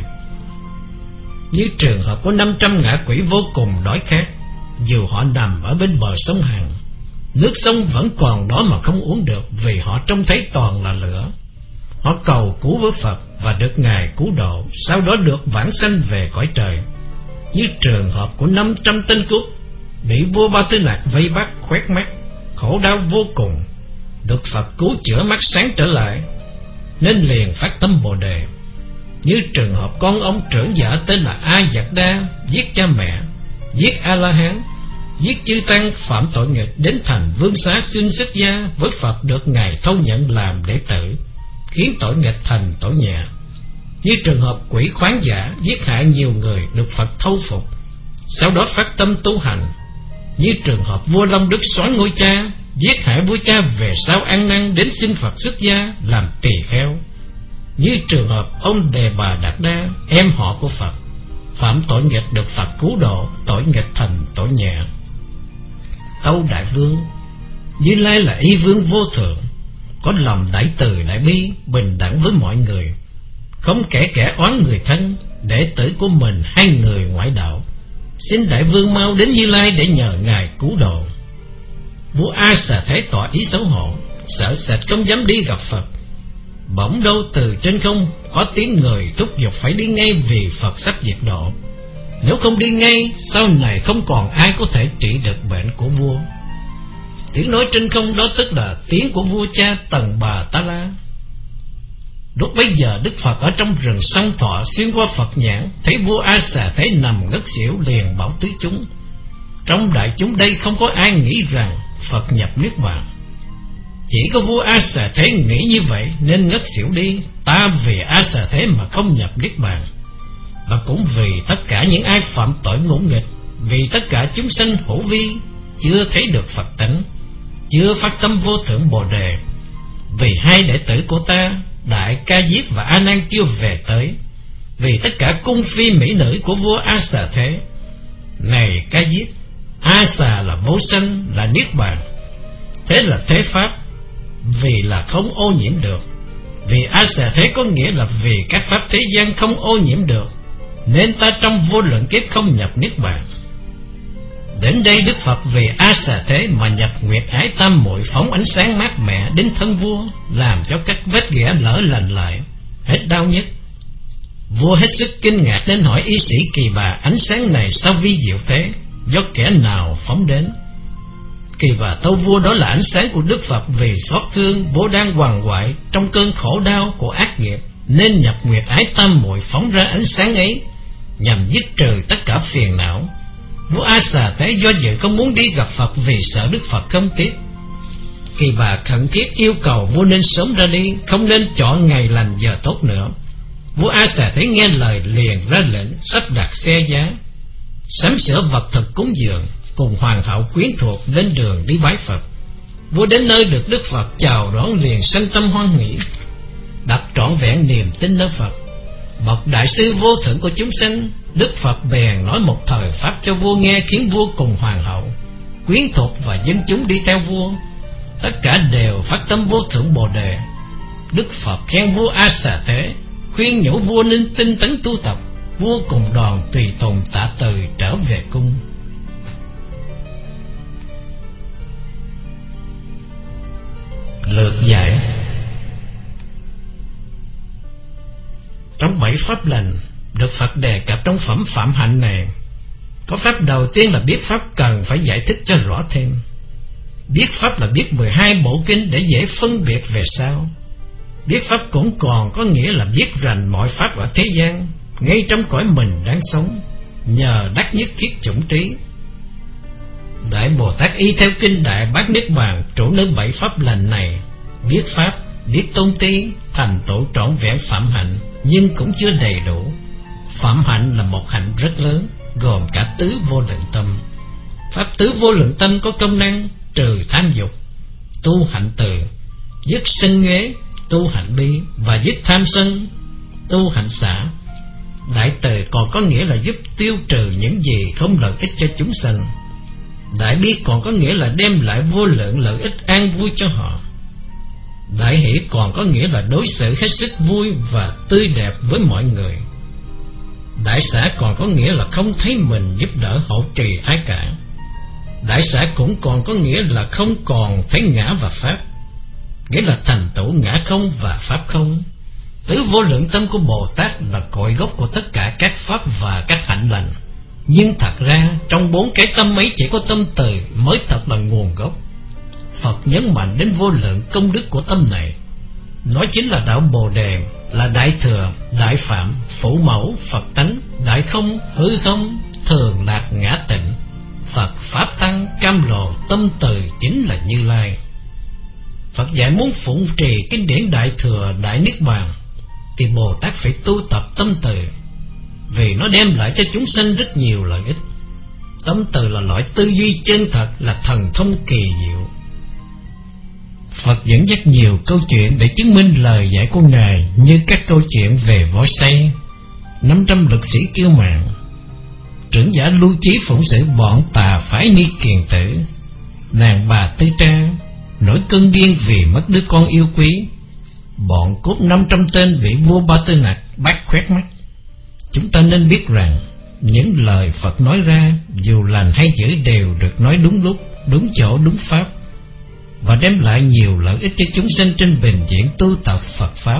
Như trường hợp của năm trăm ngã quỷ vô cùng đói khát, dù họ nằm ở bên bờ sông Hằng, nước sông vẫn còn đó mà không uống được, vì họ trông thấy toàn là lửa. Họ cầu cứu với Phật và được Ngài cứu độ, sau đó được vãng sanh về cõi trời. Như trường hợp của năm trăm tên cướp bị vua Ba Tư Nặc vây bắt khoét mắt, khổ đau vô cùng, được Phật cứu chữa mắt sáng trở lại, nên liền phát tâm Bồ Đề. Như trường hợp con ông trưởng giả tên là A Giặc Đa giết cha mẹ, giết A La Hán, giết chư tăng phạm tội nghịch, đến thành Vương Xá xin xuất gia với Phật, được Ngài thâu nhận làm đệ tử, khiến tội nghịch thành tội nhẹ. Như trường hợp quỷ khoáng giả giết hại nhiều người, được Phật thâu phục, sau đó phát tâm tu hành. Như trường hợp vua Long Đức Soán ngôi cha giết hại vua cha, về sau ăn năn đến xin Phật xuất gia làm tỳ kheo. Như trường hợp ông Đề Bà Đạt Đa, em họ của Phật, phạm tội nghịch, được Phật cứu độ, tội nghịch thành tội nhẹ. Tâu đại vương: Như Lai là y vương vô thượng, có lòng đại từ đại bi, bình đẳng với mọi người, không kẻ kẻ oán người thân, đệ tử của mình hai người ngoại đạo. Xin đại vương mau đến Như Lai để nhờ Ngài cứu độ. Vua A Xà Thế tỏ ý xấu hổ, sợ sệt không dám đi gặp Phật. Bỗng đâu từ trên không có tiếng người thúc giục phải đi ngay, vì Phật sắp diệt độ. Nếu không đi ngay, sau này không còn ai có thể trị được bệnh của vua. Tiếng nói trên không đó tức là tiếng của vua cha Tần Bà Ta La. Lúc bấy giờ Đức Phật ở trong rừng Sông Thọ xuyên qua Phật nhãn, thấy vua A Xà Thế nằm ngất xỉu, liền bảo tứ chúng: trong đại chúng đây không có ai nghĩ rằng Phật nhập niết bàn. Chỉ có vua A Xà Thế nghĩ như vậy nên ngất xỉu đi. Ta vì A Xà Thế mà không nhập niết bàn, và cũng vì tất cả những ai phạm tội ngỗ nghịch, vì tất cả chúng sanh hữu vi chưa thấy được Phật tánh, chưa phát tâm vô thượng Bồ Đề, vì hai đệ tử của ta Đại Ca Diếp và A Nan chưa về tới, vì tất cả cung phi mỹ nữ của vua A Xà Thế. Này Ca Diếp, A Xà là vô sanh, là niết bàn, thế là thế pháp, vì là không ô nhiễm được. Vì A Xà Thế có nghĩa là vì các pháp thế gian không ô nhiễm được, nên ta trong vô lượng kiếp không nhập niết bàn. Đến đây Đức Phật vì A Xà Thế mà nhập nguyệt ái tam muội, phóng ánh sáng mát mẻ đến thân vua, làm cho các vết ghẻ lỡ lành lại, hết đau nhất. Vua hết sức kinh ngạc nên hỏi y sĩ Kỳ Bà: ánh sáng này sao vi diệu thế, do kẻ nào phóng đến? Kỳ Bà tâu vua: đó là ánh sáng của Đức Phật, vì xót thương vua đang quằn quại trong cơn khổ đau của ác nghiệp, nên nhập nguyệt ái tam muội phóng ra ánh sáng ấy, nhằm dứt trừ tất cả phiền não. Vua A Xà Thế do dự không muốn đi gặp Phật, vì sợ Đức Phật không tiếp. Kỳ Bà khẩn thiết yêu cầu vua nên sớm ra đi, không nên chọn ngày lành giờ tốt nữa. Vua A Xà Thế nghe lời liền ra lệnh sắp đặt xe giá, sắm sửa vật thực cúng dường, cùng hoàng hậu quyến thuộc lên đường đi bái Phật. vua đến nơi được Đức Phật chào đón liền sanh tâm hoan hỷ, đặt trọn vẹn niềm tin nơi Phật. Bậc đại sư vô thượng của chúng sanh, Đức Phật bèn nói một thời pháp cho vua nghe, khiến vua cùng hoàng hậu, quyến thuộc và dân chúng đi theo vua, tất cả đều phát tâm vô thượng Bồ Đề. Đức Phật khen vua A Xà Thế, khuyên nhủ vua nên tinh tấn tu tập. Vua cùng đoàn tùy tùng tạ từ trở về cung. Lược giải. Trong bảy pháp lành được Phật đề cập trong phẩm Phạm Hạnh này, có pháp đầu tiên là biết pháp cần phải giải thích cho rõ thêm. Biết pháp là biết mười hai bộ kinh để dễ phân biệt về sau. Biết pháp cũng còn có nghĩa là biết rành mọi pháp ở thế gian, ngay trong cõi mình đang sống, nhờ đắc nhất thiết chủng trí. Đại Bồ Tát y theo kinh Đại Bát Niết Bàn trụ nơi bảy pháp lành này, biết pháp, biết tôn tí, thành tựu trọn vẹn phạm hạnh, nhưng cũng chưa đầy đủ. Phạm hạnh là một hạnh rất lớn, gồm cả tứ vô lượng tâm. Pháp tứ vô lượng tâm có công năng trừ tham dục, tu hạnh từ, dứt sân ngế, tu hạnh bi, và dứt tham sân, tu hạnh xả. Đại từ còn có nghĩa là giúp tiêu trừ những gì không lợi ích cho chúng sanh. Đại bi còn có nghĩa là đem lại vô lượng lợi ích an vui cho họ. Đại hỷ còn có nghĩa là đối xử hết sức vui và tươi đẹp với mọi người. Đại xả còn có nghĩa là không thấy mình giúp đỡ hỗ trì ai cả. Đại xả cũng còn có nghĩa là không còn thấy ngã và pháp, nghĩa là thành tựu ngã không và pháp không. Tứ vô lượng tâm của Bồ Tát là cội gốc của tất cả các pháp và các hạnh lành. Nhưng thật ra trong bốn cái tâm ấy chỉ có tâm từ mới thật là nguồn gốc. Phật nhấn mạnh đến vô lượng công đức của tâm này. Nó chính là đạo Bồ Đề, là đại thừa, đại phạm, phủ mẫu, Phật tánh, đại không, hư không, thường lạc, ngã tịnh. Phật pháp tăng, cam lồ, tâm từ chính là Như Lai. Phật dạy muốn phụng trì kinh điển Đại Thừa Đại Niết Bàn thì Bồ Tát phải tu tập tâm từ, vì nó đem lại cho chúng sanh rất nhiều lợi ích. Tâm từ là loại tư duy chân thật, là thần thông kỳ diệu. Phật dẫn dắt nhiều câu chuyện để chứng minh lời dạy của Ngài, như các câu chuyện về võ xây, năm trăm lực sĩ kiêu mạn, trưởng giả lưu trí phụng sự bọn tà phái Ni Kiền Tử, nàng bà Tư Tra nổi cơn điên vì mất đứa con yêu quý, bọn cốt năm trăm tên vị vua Ba Tư Nặc bắt khoét mắt. Chúng ta nên biết rằng những lời Phật nói ra, dù lành hay dữ, đều được nói đúng lúc, đúng chỗ, đúng pháp, và đem lại nhiều lợi ích cho chúng sanh trên bình diện tu tập Phật pháp.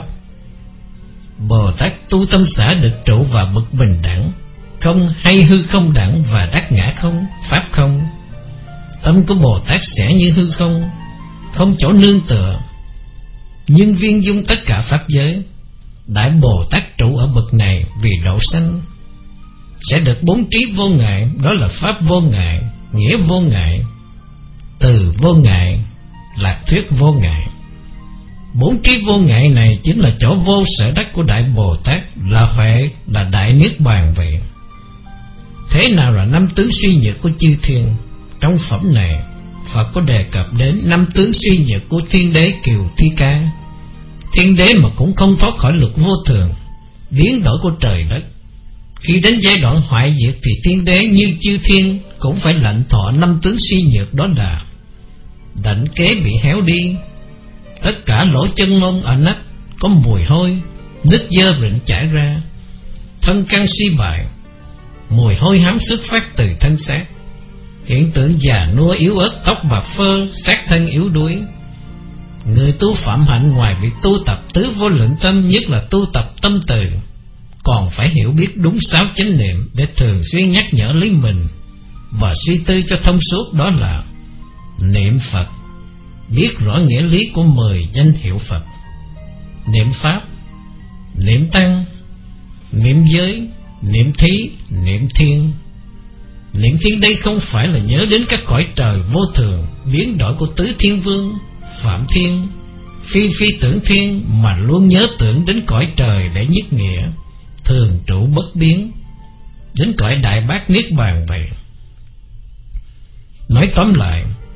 Bồ Tát tu tâm xả được trụ vào bậc bình đẳng, không hay hư không đẳng, và đắc ngã không, pháp không. Tâm của Bồ Tát sẽ như hư không, không chỗ nương tựa, nhưng viên dung tất cả pháp giới. Đại Bồ Tát trụ ở bậc này vì độ sanh, sẽ được bốn trí vô ngại, đó là pháp vô ngại, nghĩa vô ngại, từ vô ngại, lạc thuyết vô ngại. Bốn trí vô ngại này chính là chỗ vô sở đắc của Đại Bồ Tát, là huệ, là Đại Niết Bàn vậy. Thế nào là năm tướng suy nhược của chư thiên? Trong phẩm này Phật có đề cập đến năm tướng suy nhược của thiên đế Kiều Thi Ca. Thiên đế mà cũng không thoát khỏi luật vô thường, biến đổi của trời đất. Khi đến giai đoạn hoại diệt thì thiên đế như chư thiên cũng phải lãnh thọ năm tướng suy nhược, đó là đảnh kế bị héo đi, tất cả lỗ chân mông ở nách có mùi hôi, nước dơ rịn chảy ra, thân căn suy bại, mùi hôi hám xuất phát từ thân xác, hiện tượng già nua yếu ớt, tóc bạc phơ, xác thân yếu đuối. Người tu phạm hạnh ngoài việc tu tập tứ vô lượng tâm, nhất là tu tập tâm từ, còn phải hiểu biết đúng sáu chánh niệm để thường xuyên nhắc nhở lấy mình và suy tư cho thông suốt, đó là niệm Phật, biết rõ nghĩa lý của mười danh hiệu Phật, niệm Pháp, niệm Tăng, niệm giới, niệm thí, niệm thiên. Niệm thiên đây không phải là nhớ đến các cõi trời vô thường biến đổi của tứ thiên vương, phạm thiên, phi phi tưởng thiên, mà luôn nhớ tưởng đến cõi trời để nhất nghĩa, thường trụ bất biến, đến cõi Đại Bát Niết Bàn vậy. Nói tóm lại,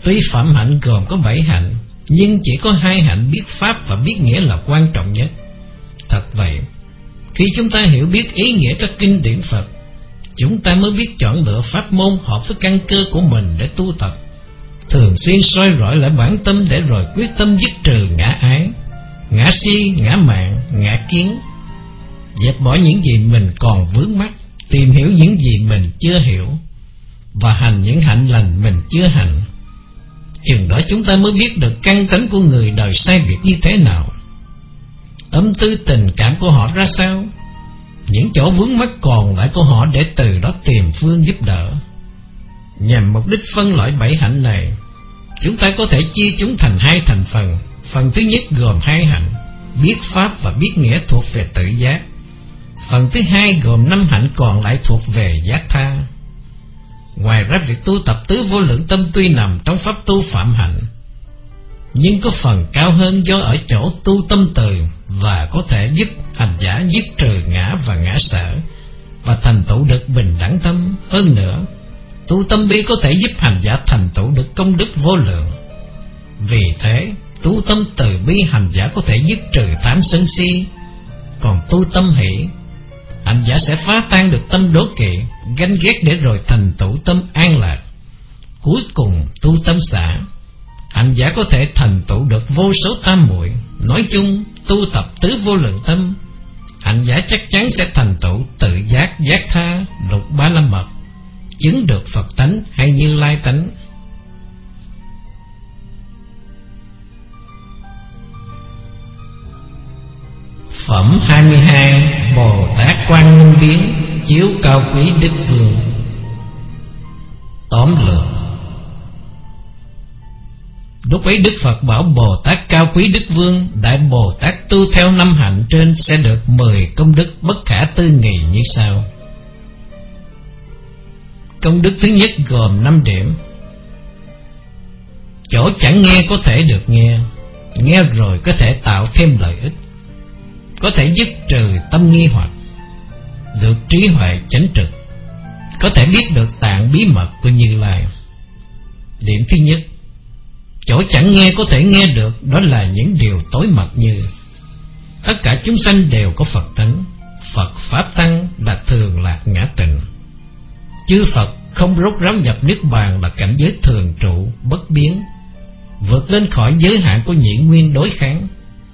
Tuy phạm hạnh gồm có bảy hạnh, nhưng chỉ có hai hạnh biết pháp và biết nghĩa là quan trọng nhất. Thật vậy, khi chúng ta hiểu biết ý nghĩa các kinh điển Phật, chúng ta mới biết chọn lựa pháp môn hợp với căn cơ của mình để tu tập, thường xuyên soi rọi lại bản tâm để rồi quyết tâm dứt trừ ngã ái, ngã si, ngã mạn, ngã kiến, dẹp bỏ những gì mình còn vướng mắc, tìm hiểu những gì mình chưa hiểu, và hành những hạnh lành mình chưa hành. Chừng đó chúng ta mới biết được căn tánh của người đời sai biệt như thế nào, tâm tư tình cảm của họ ra sao, những chỗ vướng mắc còn lại của họ, để từ đó tìm phương giúp đỡ. Nhằm mục đích phân loại bảy hạnh này, chúng ta có thể chia chúng thành hai thành phần. Phần thứ nhất gồm hai hạnh, biết pháp và biết nghĩa, thuộc về tự giác. Phần thứ hai gồm năm hạnh còn lại thuộc về giác tha. Ngoài ra, việc tu tập tứ vô lượng tâm tuy nằm trong pháp tu phạm hạnh, nhưng có phần cao hơn do ở chỗ tu tâm từ, và có thể giúp hành giả dứt trừ ngã và ngã sở, và thành tựu được bình đẳng tâm. Hơn nữa, tu tâm bi có thể giúp hành giả thành tựu được công đức vô lượng. Vì thế, tu tâm từ bi hành giả có thể dứt trừ tham sân si. Còn tu tâm hỷ, hành giả sẽ phá tan được tâm đố kỵ, ganh ghét, để rồi thành tựu tâm an lạc. Cuối cùng, tu tâm xả, hành giả có thể thành tựu được vô số tam muội. Nói chung, tu tập tứ vô lượng tâm, hành giả chắc chắn sẽ thành tựu tự giác, giác tha, lục ba la mật, chứng được Phật tánh hay Như Lai tánh. Phẩm hai mươi hai. Bồ Tát Quan Minh Biến chiếu cao quý Đức Vương. Tóm lược. Lúc ấy Đức Phật bảo Bồ Tát cao quý Đức Vương: Đại Bồ Tát tu theo năm hạnh trên sẽ được mười công đức bất khả tư nghị như sau. Công đức thứ nhất gồm năm điểm. Chỗ chẳng nghe có thể được nghe, nghe rồi có thể tạo thêm lợi ích, có thể dứt trừ tâm nghi hoặc, được trí huệ chánh trực, có thể biết được tạng bí mật của Như Lai. Điểm thứ nhất, chỗ chẳng nghe có thể nghe được, đó là những điều tối mật như tất cả chúng sanh đều có Phật tánh, Phật Pháp Tăng là thường lạc ngã tịnh, chư Phật không rốt ráo nhập Niết Bàn là cảnh giới thường trụ bất biến, vượt lên khỏi giới hạn của nhị nguyên đối kháng.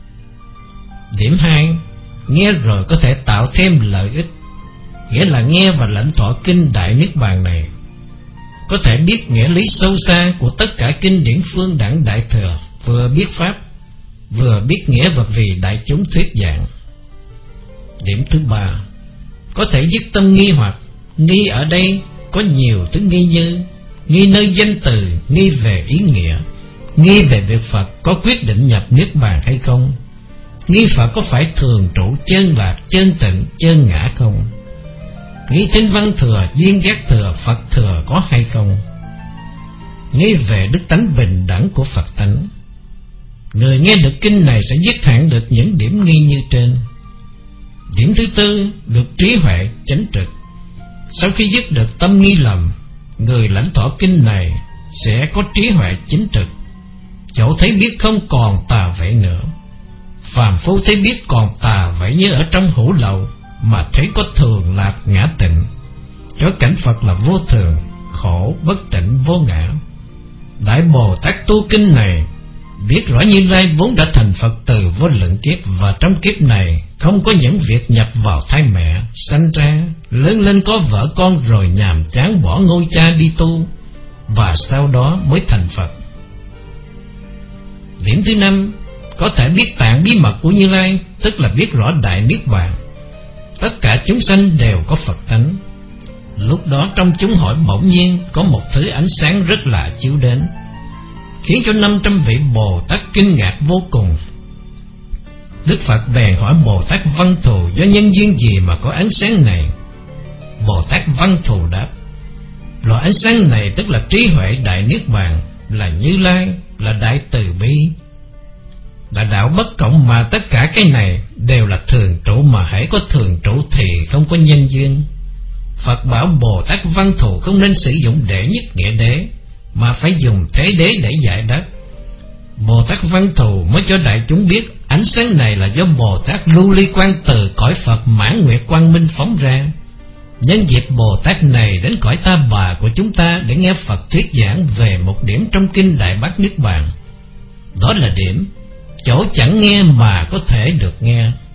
Điểm hai, nghe rồi có thể tạo thêm lợi ích, nghĩa là nghe và lãnh thọ kinh Đại Niết Bàn này, có thể biết nghĩa lý sâu xa của tất cả kinh điển phương đẳng Đại Thừa, vừa biết pháp, vừa biết nghĩa và vì đại chúng thuyết giảng. Điểm thứ ba, có thể dứt tâm nghi hoặc. Nghi ở đây có nhiều thứ nghi như nghi nơi danh từ, nghi về ý nghĩa, nghi về việc Phật có quyết định nhập Niết Bàn hay không, nghi Phật có phải thường trụ chân lạc, chân tịnh, chân ngã không, nghi trên văn thừa, duyên giác thừa, Phật thừa có hay không, nghi về đức tánh bình đẳng của Phật tánh. Người nghe được kinh này sẽ dứt hẳn được những điểm nghi như trên. Điểm thứ tư, được trí huệ chánh trực. Sau khi dứt được tâm nghi lầm, người lãnh thọ kinh này sẽ có trí huệ chính trực, chỗ thấy biết không còn tà vậy nữa. Phàm phu thấy biết còn tà vậy như ở trong hữu lậu, mà thấy có thường lạc ngã tịnh, cho cảnh Phật là vô thường, khổ, bất tịnh, vô ngã. Đại Bồ Tát tu kinh này biết rõ Như Lai vốn đã thành Phật từ vô lượng kiếp, và trong kiếp này không có những việc nhập vào thai mẹ, sanh ra, lớn lên có vợ con rồi nhàm chán bỏ ngôi cha đi tu, và sau đó mới thành Phật. Điểm thứ năm, có thể biết tạng bí mật của Như Lai, tức là biết rõ Đại Niết Bàn. Tất cả chúng sanh đều có Phật tánh. Lúc đó trong chúng hỏi bỗng nhiên có một thứ ánh sáng rất lạ chiếu đến, khiến cho năm trăm vị Bồ Tát kinh ngạc vô cùng. Đức Phật bèn hỏi Bồ Tát Văn Thù do nhân duyên gì mà có ánh sáng này. Bồ Tát Văn Thù đáp: loại ánh sáng này tức là trí huệ Đại Niết Bàn, là Như Lai, là Đại Từ Bi, là đạo bất cộng, mà tất cả cái này đều là thường trụ, mà hễ có thường trụ thì không có nhân duyên. Phật bảo Bồ Tát Văn Thù không nên sử dụng đệ nhất nghĩa đế, mà phải dùng thế đế để giải đáp. Bồ Tát Văn Thù mới cho đại chúng biết ánh sáng này là do Bồ Tát Lưu Ly Quang từ cõi Phật Mãn Nguyệt Quang Minh phóng ra. Nhân dịp Bồ Tát này đến cõi Ta Bà của chúng ta để nghe Phật thuyết giảng về một điểm trong kinh Đại Bát Niết Bàn. Đó là điểm chỗ chẳng nghe mà có thể được nghe.